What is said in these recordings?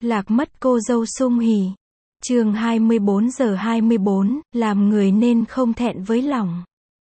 Lạc mất cô dâu sung hỉ. Chương 24:24, làm người nên không thẹn với lòng.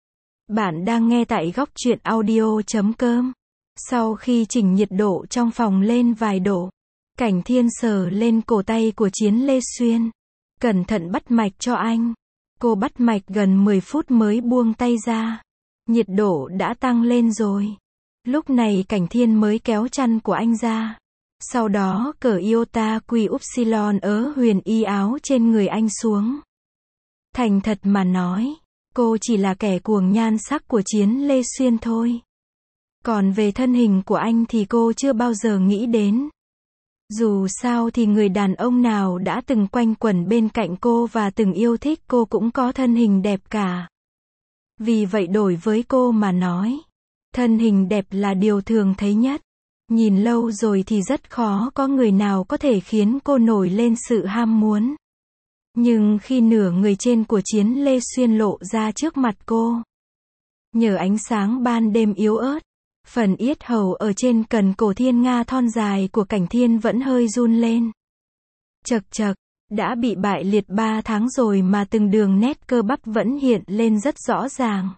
Bạn đang nghe tại góc truyện audio.com. Sau khi chỉnh nhiệt độ trong phòng lên vài độ, Cảnh Thiên sờ lên cổ tay của Chiến Lê Xuyên, cẩn thận bắt mạch cho anh. Cô bắt mạch gần 10 phút mới buông tay ra. Nhiệt độ đã tăng lên rồi. Lúc này Cảnh Thiên mới kéo chăn của anh ra. Sau đó cởi iota quy upsilon ớ huyền y áo trên người anh xuống. Thành thật mà nói, cô chỉ là kẻ cuồng nhan sắc của Chiến Lê Xuyên thôi. Còn về thân hình của anh thì cô chưa bao giờ nghĩ đến. Dù sao thì người đàn ông nào đã từng quanh quẩn bên cạnh cô và từng yêu thích cô cũng có thân hình đẹp cả. Vì vậy đối với cô mà nói, thân hình đẹp là điều thường thấy nhất. Nhìn lâu rồi thì rất khó có người nào có thể khiến cô nổi lên sự ham muốn. Nhưng khi nửa người trên của Chiến Lê Xuyên lộ ra trước mặt cô, nhờ ánh sáng ban đêm yếu ớt, phần yết hầu ở trên cần cổ thiên nga thon dài của Cảnh Thiên vẫn hơi run lên. Chật chật, đã bị bại liệt 3 tháng rồi mà từng đường nét cơ bắp vẫn hiện lên rất rõ ràng.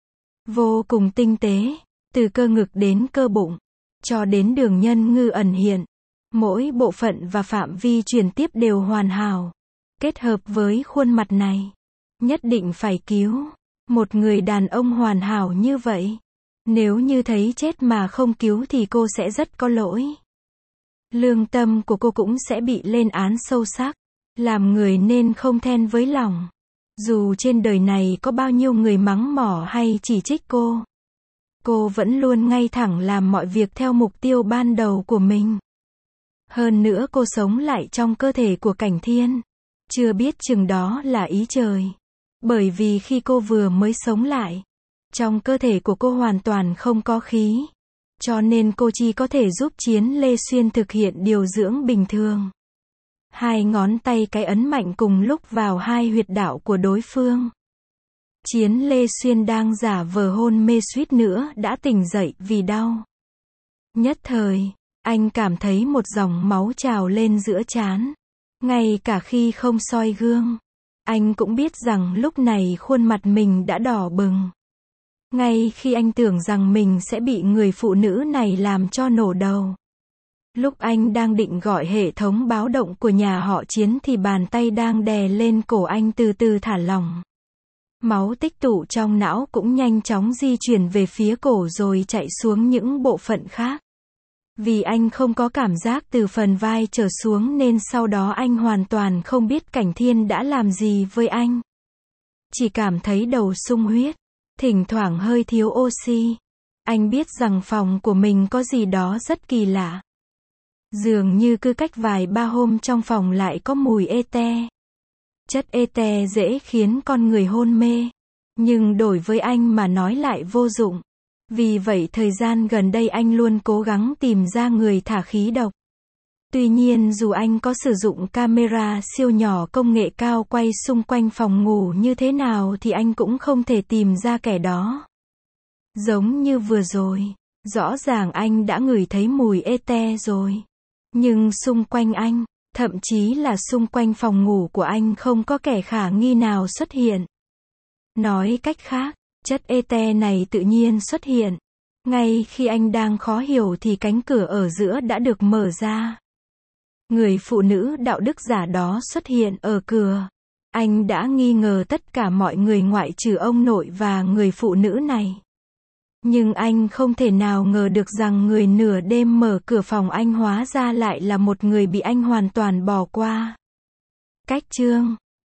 Vô cùng tinh tế, từ cơ ngực đến cơ bụng, cho đến đường nhân ngư ẩn hiện. Mỗi bộ phận và phạm vi chuyển tiếp đều hoàn hảo. Kết hợp với khuôn mặt này, nhất định phải cứu. Một người đàn ông hoàn hảo như vậy, nếu như thấy chết mà không cứu thì cô sẽ rất có lỗi. Lương tâm của cô cũng sẽ bị lên án sâu sắc. Làm người nên không thẹn với lòng. Dù trên đời này có bao nhiêu người mắng mỏ hay chỉ trích cô vẫn luôn ngay thẳng làm mọi việc theo mục tiêu ban đầu của mình. Hơn nữa cô sống lại trong cơ thể của Cảnh Thiên. Chưa biết chừng đó là ý trời. Bởi vì khi cô vừa mới sống lại, trong cơ thể của cô hoàn toàn không có khí. Cho nên cô chỉ có thể giúp Chiến Lê Xuyên thực hiện điều dưỡng bình thường. 2 ngón tay cái ấn mạnh cùng lúc vào 2 huyệt đạo của đối phương. Chiến Lê Xuyên đang giả vờ hôn mê suýt nữa đã tỉnh dậy vì đau. Nhất thời, anh cảm thấy một dòng máu trào lên giữa trán. Ngay cả khi không soi gương, anh cũng biết rằng lúc này khuôn mặt mình đã đỏ bừng. Ngay khi anh tưởng rằng mình sẽ bị người phụ nữ này làm cho nổ đầu. Lúc anh đang định gọi hệ thống báo động của nhà họ Chiến thì bàn tay đang đè lên cổ anh từ từ thả lỏng. Máu tích tụ trong não cũng nhanh chóng di chuyển về phía cổ rồi chạy xuống những bộ phận khác. Vì anh không có cảm giác từ phần vai trở xuống nên sau đó anh hoàn toàn không biết Cảnh Thiên đã làm gì với anh. Chỉ cảm thấy đầu sung huyết, thỉnh thoảng hơi thiếu oxy. Anh biết rằng phòng của mình có gì đó rất kỳ lạ. Dường như cứ cách vài ba hôm trong phòng lại có mùi ete. Chất ete dễ khiến con người hôn mê. Nhưng đối với anh mà nói lại vô dụng. Vì vậy thời gian gần đây anh luôn cố gắng tìm ra người thả khí độc. Tuy nhiên dù anh có sử dụng camera siêu nhỏ công nghệ cao quay xung quanh phòng ngủ như thế nào thì anh cũng không thể tìm ra kẻ đó. Giống như vừa rồi, rõ ràng anh đã ngửi thấy mùi ete rồi. Nhưng xung quanh anh, thậm chí là xung quanh phòng ngủ của anh không có kẻ khả nghi nào xuất hiện. Nói cách khác, chất ete này tự nhiên xuất hiện. Ngay khi anh đang khó hiểu thì cánh cửa ở giữa đã được mở ra. Người phụ nữ đạo đức giả đó xuất hiện ở cửa. Anh đã nghi ngờ tất cả mọi người ngoại trừ ông nội và người phụ nữ này. Nhưng anh không thể nào ngờ được rằng người nửa đêm mở cửa phòng anh hóa ra lại là một người bị anh hoàn toàn bỏ qua. Cách chương